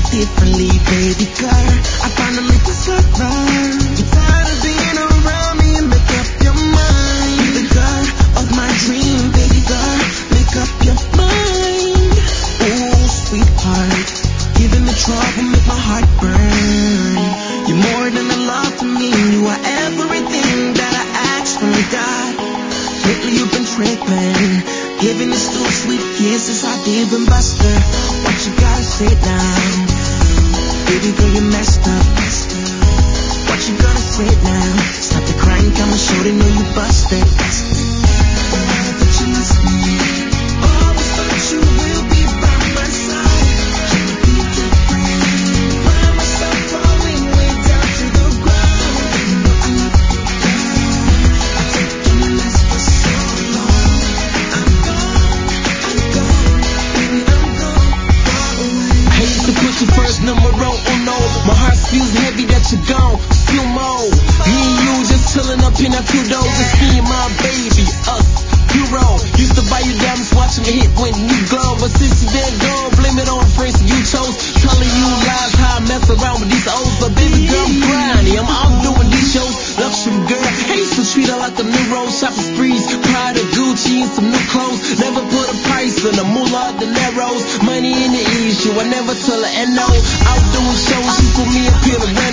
differently, baby girl. I finally discover you're tired of being around me and make up your mind. You're the girl of my dream, baby girl. Make up your mind. Oh, sweetheart, giving me trouble, make my heart burn. You're more than a love to me. You are everything that I ask from God. Lately you've been tripping, giving us two sweet kisses. I didn't bust her. What you gotta say now? Baby girl, you messed up. What you gonna say now? Stop the crying, come and show they know you busted. That you miss me. Always thought you will be by my side. Trying to be different. Find myself falling way down to the ground. You know I love you, girl. I take your mess for so long. I'm gone, baby, I'm gone, far away. I used to put you first, numero uno. My heart feels heavy that you're gone. Few more. Me and you just chilling up in our two doors. Just me and my baby, us, hero. Used to buy you diamonds, watching me hit when you glow. But since you been gone, blame it on the friends you chose. Telling you lies how I mess around with these O's. But baby girl, I'm grinding, I'm out doing these shows. Luxury girl, I used to treat her like a new rose. Shopping sprees, Prada, Gucci, and some new clothes. Never put a price on the moolah, the narrows. Money in the issue, I never tell her and no. Out doing shows, she put me up here to rent.